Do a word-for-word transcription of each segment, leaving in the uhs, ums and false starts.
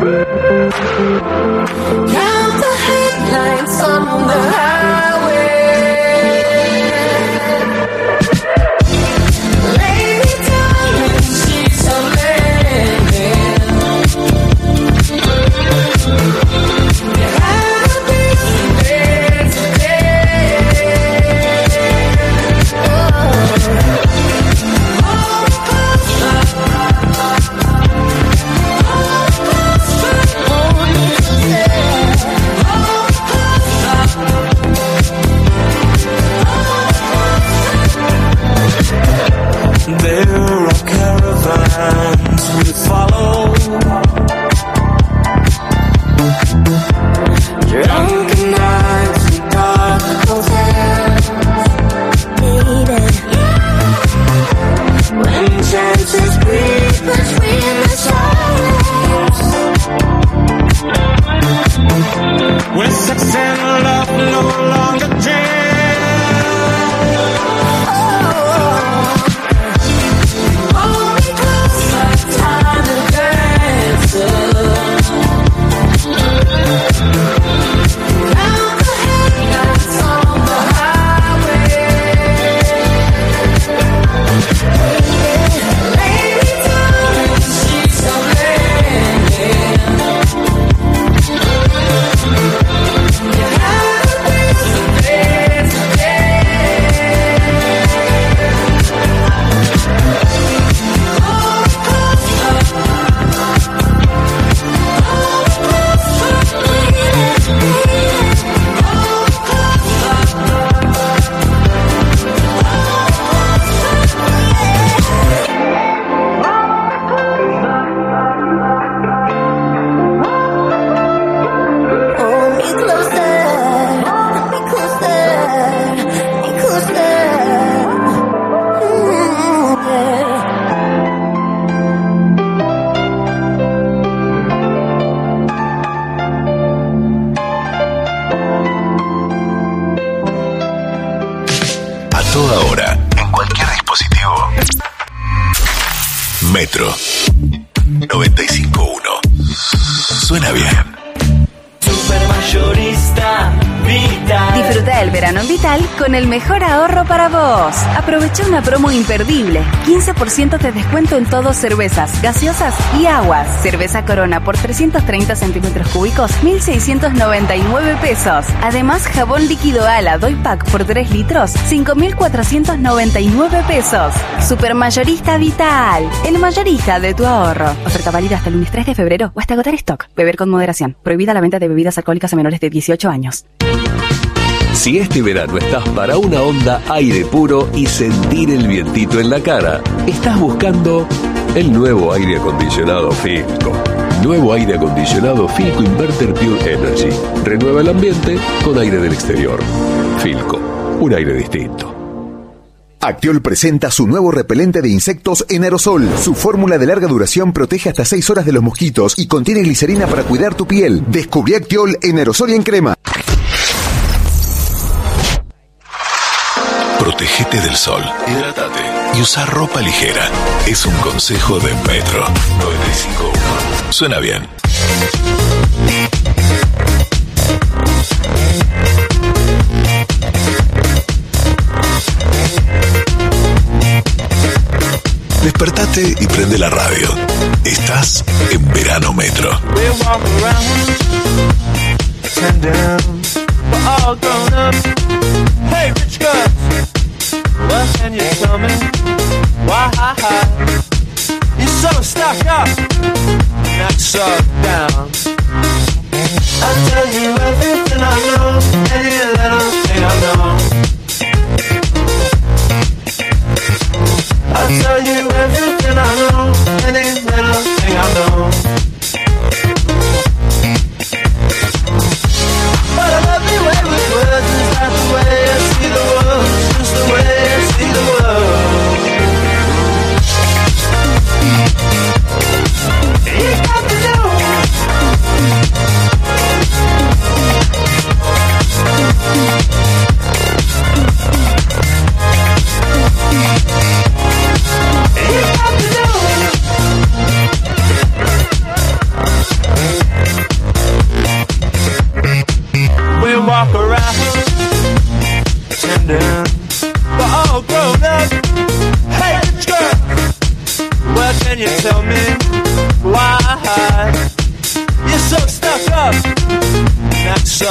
Count the headlights on the highway. Lay me down in sheets of linen. There have been some days today. Oh, all past life. There are caravans we follow, drunken nights and dark hotels, baby. When chances breathe between the stars, when sex and love no longer dream. Metro noventa y cinco punto uno. Suena bien. Supermayorista Vital. Disfruta el verano en Vital con el mejor ahorro para vos. Aprovecha una promo imperdible. quince por ciento de descuento en todo: cervezas, gaseosas y aguas. Cerveza Corona por trescientos treinta centímetros cúbicos, mil seiscientos noventa y nueve pesos. Además, jabón líquido Ala Doy Pack por tres litros, cinco mil cuatrocientos noventa y nueve pesos. Supermayorista Vital, el mayorista de tu ahorro. Oferta válida hasta el lunes tres de febrero o hasta agotar stock. Beber con moderación. Prohibida la venta de bebidas alcohólicas a menores de dieciocho años. Si este verano estás para una onda aire puro y sentir el vientito en la cara, estás buscando el nuevo aire acondicionado Filco. Nuevo aire acondicionado Filco Inverter Pure Energy. Renueva el ambiente con aire del exterior. Filco, un aire distinto. Actiol presenta su nuevo repelente de insectos en aerosol. Su fórmula de larga duración protege hasta seis horas de los mosquitos y contiene glicerina para cuidar tu piel. Descubrí Actiol en aerosol y en crema. Protégete del sol, hidrátate y usa ropa ligera. Es un consejo de Metro noventa y cinco punto uno. Suena bien. Despertate y prende la radio. Estás en Verano Metro. Hey, rich guys, what can you tell me? Why, you're so stuck up, not so down. I'll tell you everything I know, any little thing I know. I'll tell you everything I know, any little thing I know. But I love the way with words, is that the way I see the world? It's just the way I see the world. You got to know.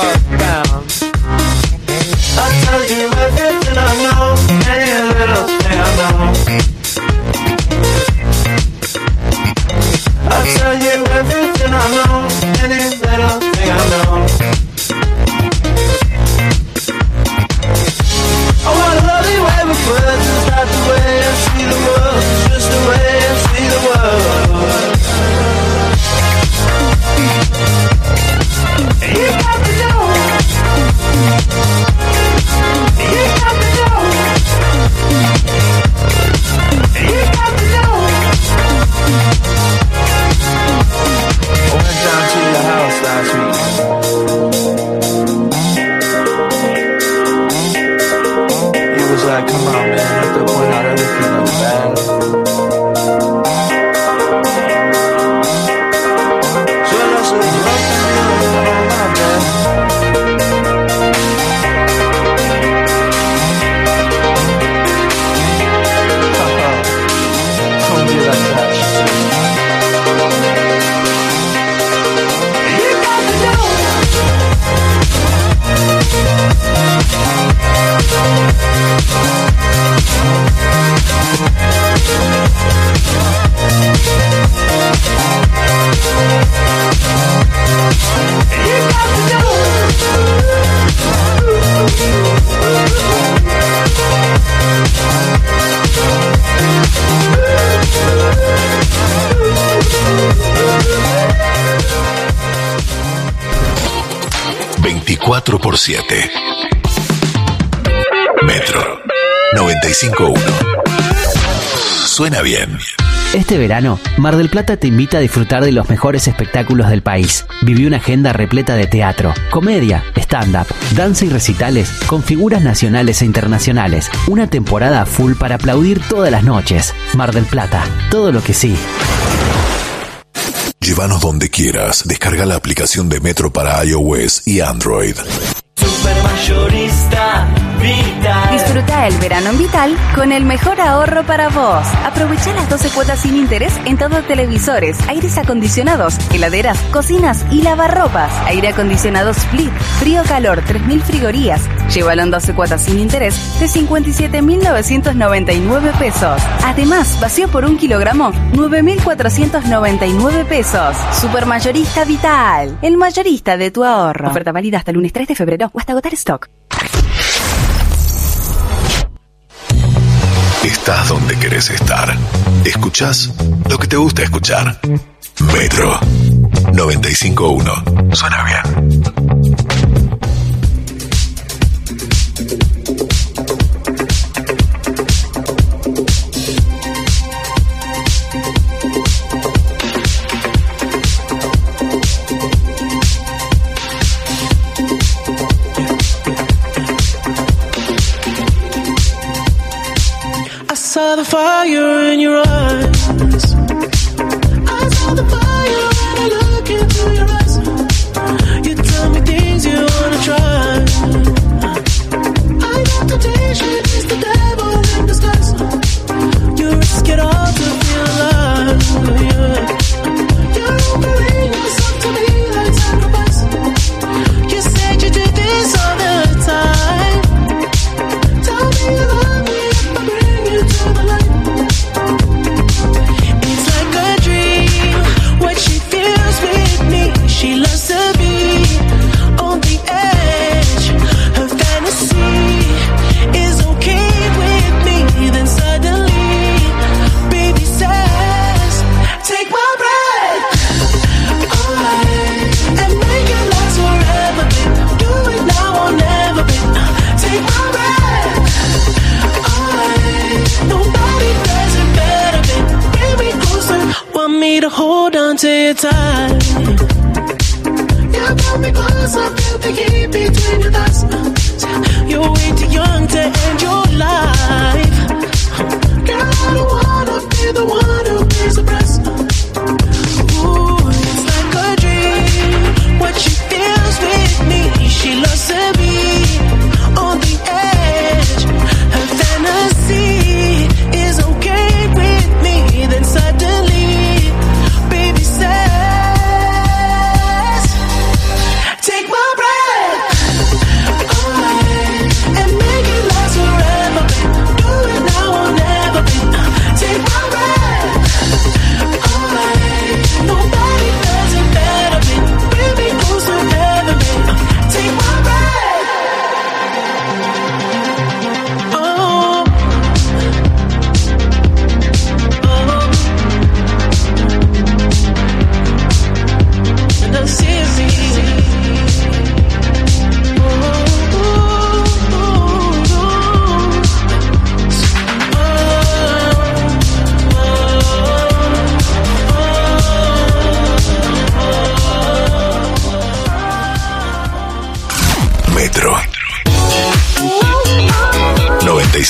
yourself down. I'll tell you everything I know, any little thing I know. I'll tell you everything I know, any little thing I know. I wanna love you way with words, it's not the way I see the world, it's just the way I see the world. You got to know. You got to know. You got to know. I went down to your house last week. He was like, come on, man, I have to point out everything that's bad. So I said, love to me, come on, man. Don't be like that, she said. You got to know. You got to know. veinticuatro por siete. Metro noventa y cinco punto uno. Suena bien. Este verano, Mar del Plata te invita a disfrutar de los mejores espectáculos del país. Viví una agenda repleta de teatro, comedia, stand-up, danza y recitales con figuras nacionales e internacionales. Una temporada full para aplaudir todas las noches. Mar del Plata, todo lo que sí. Llévanos donde quieras. Descarga la aplicación de Metro para iOS y Android. Supermayorista Vital. Disfruta el verano en Vital con el mejor ahorro para vos. Aprovecha las doce cuotas sin interés en todos televisores, aires acondicionados, heladeras, cocinas y lavarropas. Aire acondicionado Split, frío-calor, tres mil frigorías. Llévalo en doce cuotas sin interés de cincuenta y siete mil novecientos noventa y nueve pesos. Además, vacío por un kilogramo, nueve mil cuatrocientos noventa y nueve pesos. Supermayorista Vital, el mayorista de tu ahorro. Oferta válida hasta el lunes tres de febrero o hasta agotar stock. Estás donde querés estar. Escuchás lo que te gusta escuchar. Metro noventa y cinco punto uno. Suena bien. I saw the fire in your eyes. I saw the fire when I look into your eyes. You tell me things you wanna try. I know temptation is the devil in disguise. You risk it all to feel alive. Yeah. You're offering yourself to me like sacrifice. You said you do this all the time. Tell me you love me if I bring you to the light. It's like a dream, what she feels with me. She loves to be on the edge. Her fantasy is okay with me. Then suddenly, baby says, take my breath away and make it last forever, babe. Do it now or never, babe. Take my breath away. Nobody does it better, babe. Bring me closer. Want me to hold on to you tight. Yeah, pull me closer. Feel the heat between your thighs. You're way too young to end your life. Girl, I don't wanna be the one who pays the price. Ooh, it's like a dream. What she feels with me. She loves to be on the edge. Her fantasy is okay with me. Then suddenly, baby says, take my breath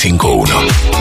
cinco uno.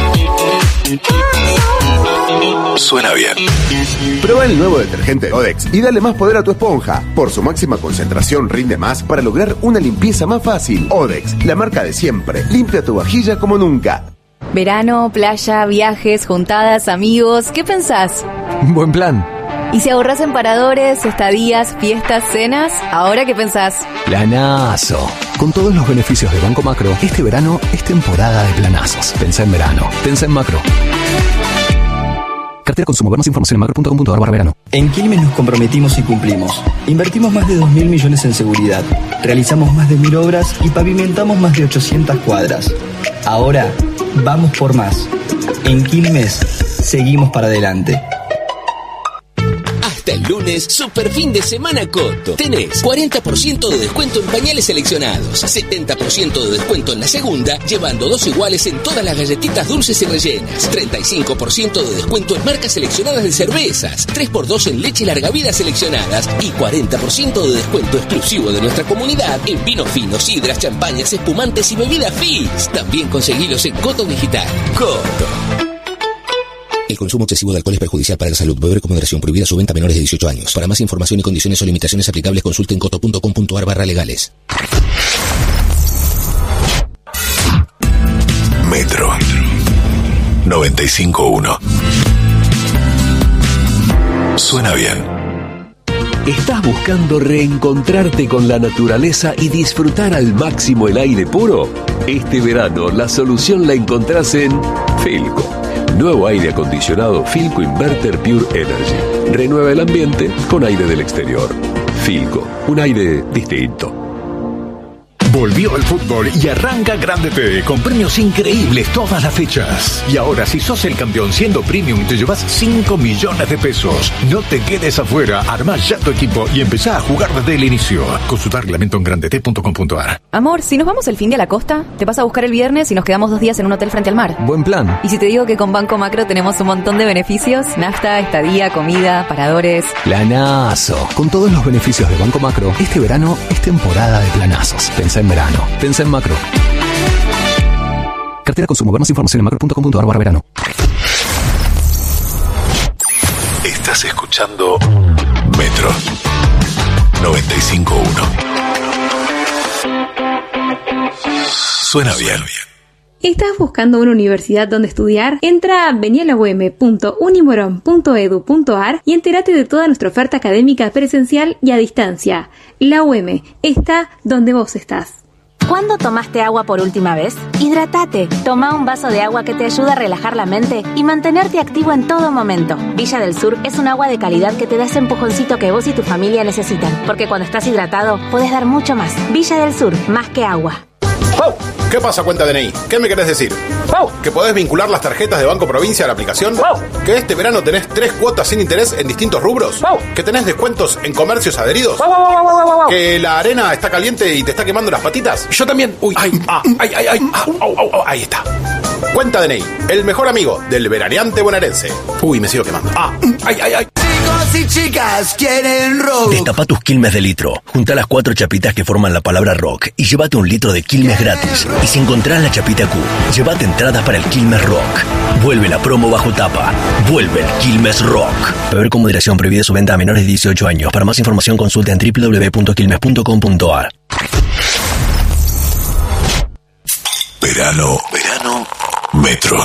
Suena bien. Prueba el nuevo detergente Odex y dale más poder a tu esponja. Por su máxima concentración rinde más para lograr una limpieza más fácil. Odex, la marca de siempre. Limpia tu vajilla como nunca. Verano, playa, viajes, juntadas, amigos, ¿qué pensás? Buen plan. ¿Y si ahorras en paradores, estadías, fiestas, cenas? ¿Ahora qué pensás? Planazo. Con todos los beneficios de Banco Macro, este verano es temporada de planazos. Pensá en verano. Pensá en Macro. Cartera Consumo. Ver más información en macro punto com punto a r barra verano. En Quilmes nos comprometimos y cumplimos. Invertimos más de dos mil millones en seguridad. Realizamos más de mil obras y pavimentamos más de ochocientas cuadras. Ahora, vamos por más. En Quilmes, seguimos para adelante. Hasta el lunes, super fin de semana Coto. Tenés cuarenta por ciento de descuento en pañales seleccionados, setenta por ciento de descuento en la segunda, llevando dos iguales en todas las galletitas dulces y rellenas, treinta y cinco por ciento de descuento en marcas seleccionadas de cervezas, tres por dos en leche larga vida seleccionadas y cuarenta por ciento de descuento exclusivo de nuestra comunidad en vinos finos, sidras, champañas, espumantes y bebidas Fizz. También conseguilos en Coto Digital. Coto. El consumo excesivo de alcohol es perjudicial para la salud. Beber con moderación. Prohibida su venta a menores de dieciocho años. Para más información y condiciones o limitaciones aplicables, consulten coto punto com punto a r barra legales. Metro noventa y cinco uno. Suena bien. ¿Estás buscando reencontrarte con la naturaleza y disfrutar al máximo el aire puro? Este verano la solución la encontrás en Filco. Nuevo aire acondicionado Filco Inverter Pure Energy. Renueva el ambiente con aire del exterior. Filco, un aire distinto. Volvió el fútbol y arranca Grande T con premios increíbles todas las fechas. Y ahora, si sos el campeón siendo premium, te llevas cinco millones de pesos. No te quedes afuera, armá ya tu equipo y empezá a jugar desde el inicio. Consultar reglamento en grande t punto com punto a r. Amor, si nos vamos el fin de a la costa, te vas a buscar el viernes y nos quedamos dos días en un hotel frente al mar. Buen plan. Y si te digo que con Banco Macro tenemos un montón de beneficios, nafta, estadía, comida, paradores. Planazo. Con todos los beneficios de Banco Macro, este verano es temporada de planazos. Pensá en verano. Pensá en Macro. Cartera Consumo. Ver más información en macro punto com punto a r barra verano. Estás escuchando Metro noventa y cinco uno. Suena bien. ¿Estás buscando una universidad donde estudiar? Entra a vení a la u eme punto unimoron punto edu punto a r y entérate de toda nuestra oferta académica presencial y a distancia. La U M está donde vos estás. ¿Cuándo tomaste agua por última vez? Hidratate. Toma un vaso de agua que te ayuda a relajar la mente y mantenerte activo en todo momento. Villa del Sur es un agua de calidad que te da ese empujoncito que vos y tu familia necesitan. Porque cuando estás hidratado, podés dar mucho más. Villa del Sur, más que agua. ¡Wow! ¿Qué pasa, cuenta D N I? ¿Qué me querés decir? ¡Wow! ¿Que podés vincular las tarjetas de Banco Provincia a la aplicación? ¡Wow! ¿Que este verano tenés tres cuotas sin interés en distintos rubros? ¡Wow! ¿Que tenés descuentos en comercios adheridos? ¡Wow, wow, wow, wow, wow! ¿Que la arena está caliente y te está quemando las patitas? Yo también. ¡Uy! ¡Ay! Ah, ¡Ay, ay, ay! Ah, oh, oh, oh, ahí está. Cuenta D N I, el mejor amigo del veraneante bonaerense. Uy, me sigo quemando. ¡Ah! ¡Ay, ay, ay! Chicos y chicas quieren rock. Destapa tus Quilmes de litro. Junta las cuatro chapitas que forman la palabra rock y llévate un litro de Quilmes gratis. Y si encontrás la chapita Q, llévate entradas para el Quilmes Rock. Vuelve la promo bajo tapa. Vuelve el Quilmes Rock. Beber con moderación. Prohibida su venta a menores de dieciocho años. Para más información consulta en doble u doble u doble u punto quilmes punto com punto a r. Verano, verano, Metro.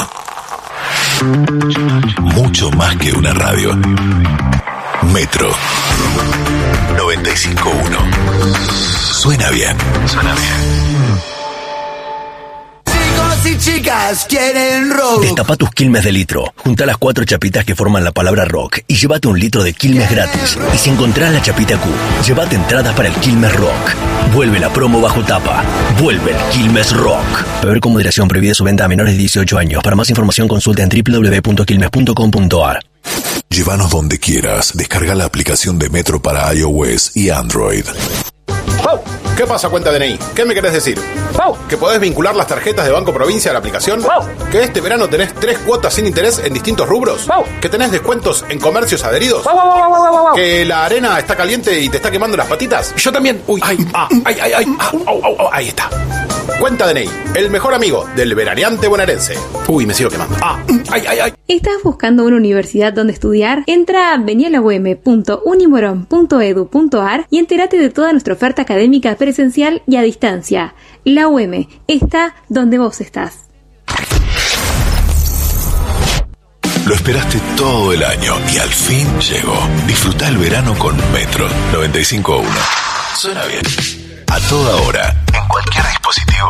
Mucho más que una radio. Metro noventa y cinco uno. Suena bien. Suena bien. Chicos y chicas quieren rock. Destapa tus Quilmes de litro. Junta las cuatro chapitas que forman la palabra rock y llévate un litro de Quilmes gratis. Y si encontrás la chapita Q, llévate entradas para el Quilmes Rock. Vuelve la promo bajo tapa. Vuelve el Quilmes Rock. Beber con moderación. Prohibida su venta a menores de dieciocho años. Para más información consulta en doble u doble u doble u punto quilmes punto com punto a r. Llévanos donde quieras. Descarga la aplicación de Metro para iOS y Android. ¡Wow! ¿Qué pasa, cuenta D N I? ¿Qué me querés decir? ¡Wow! ¿Que podés vincular las tarjetas de Banco Provincia a la aplicación? ¡Wow! ¿Que este verano tenés tres cuotas sin interés en distintos rubros? ¡Wow! ¿Que tenés descuentos en comercios adheridos? ¡Wow, wow, wow, wow, wow, wow! ¿Que la arena está caliente y te está quemando las patitas? Yo también. Uy, ay, ah, ay, ay, ay, ah, oh, oh, oh, ahí está. Cuenta D N I, el mejor amigo del veraneante bonaerense. Uy, me sigo quemando. Ah, ay, ay, ay. ¿Estás buscando una universidad donde estudiar? Entra a vení a la u eme punto unimoron punto edu punto ar y entérate de toda nuestra oferta académica presencial y a distancia. La U M está donde vos estás. Lo esperaste todo el año y al fin llegó. Disfruta el verano con Metro noventa y cinco punto uno. Suena bien. A toda hora, en cualquier dispositivo.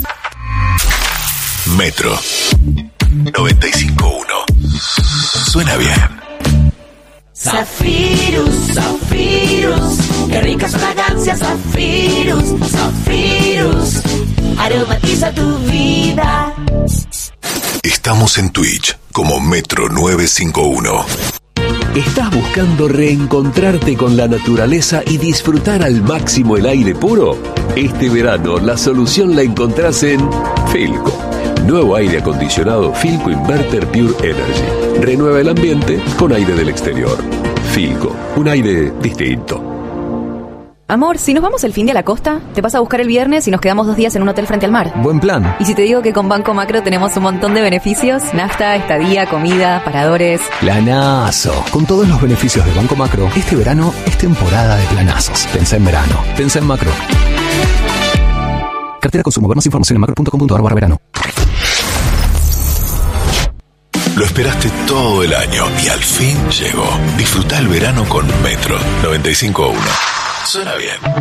Metro noventa y cinco punto uno. Suena bien. Zafirus, Zafirus, qué ricas fragancias, Zafirus, Zafirus, aromatiza tu vida. Estamos en Twitch como Metro novecientos cincuenta y uno. ¿Estás buscando reencontrarte con la naturaleza y disfrutar al máximo el aire puro? Este verano la solución la encontrás en Filco. Nuevo aire acondicionado Filco Inverter Pure Energy. Renueva el ambiente con aire del exterior. Filco, un aire distinto. Amor, si nos vamos el fin de a la costa, te vas a buscar el viernes y nos quedamos dos días en un hotel frente al mar. Buen plan. Y si te digo que con Banco Macro tenemos un montón de beneficios, nafta, estadía, comida, paradores... Planazo. Con todos los beneficios de Banco Macro, este verano es temporada de planazos. Pensá en verano. Pensá en Macro. Cartera Consumo. Ver más información en macro punto com punto ar barra verano. Lo esperaste todo el año y al fin llegó. Disfruta el verano con Metro noventa y cinco punto uno. Suena bien.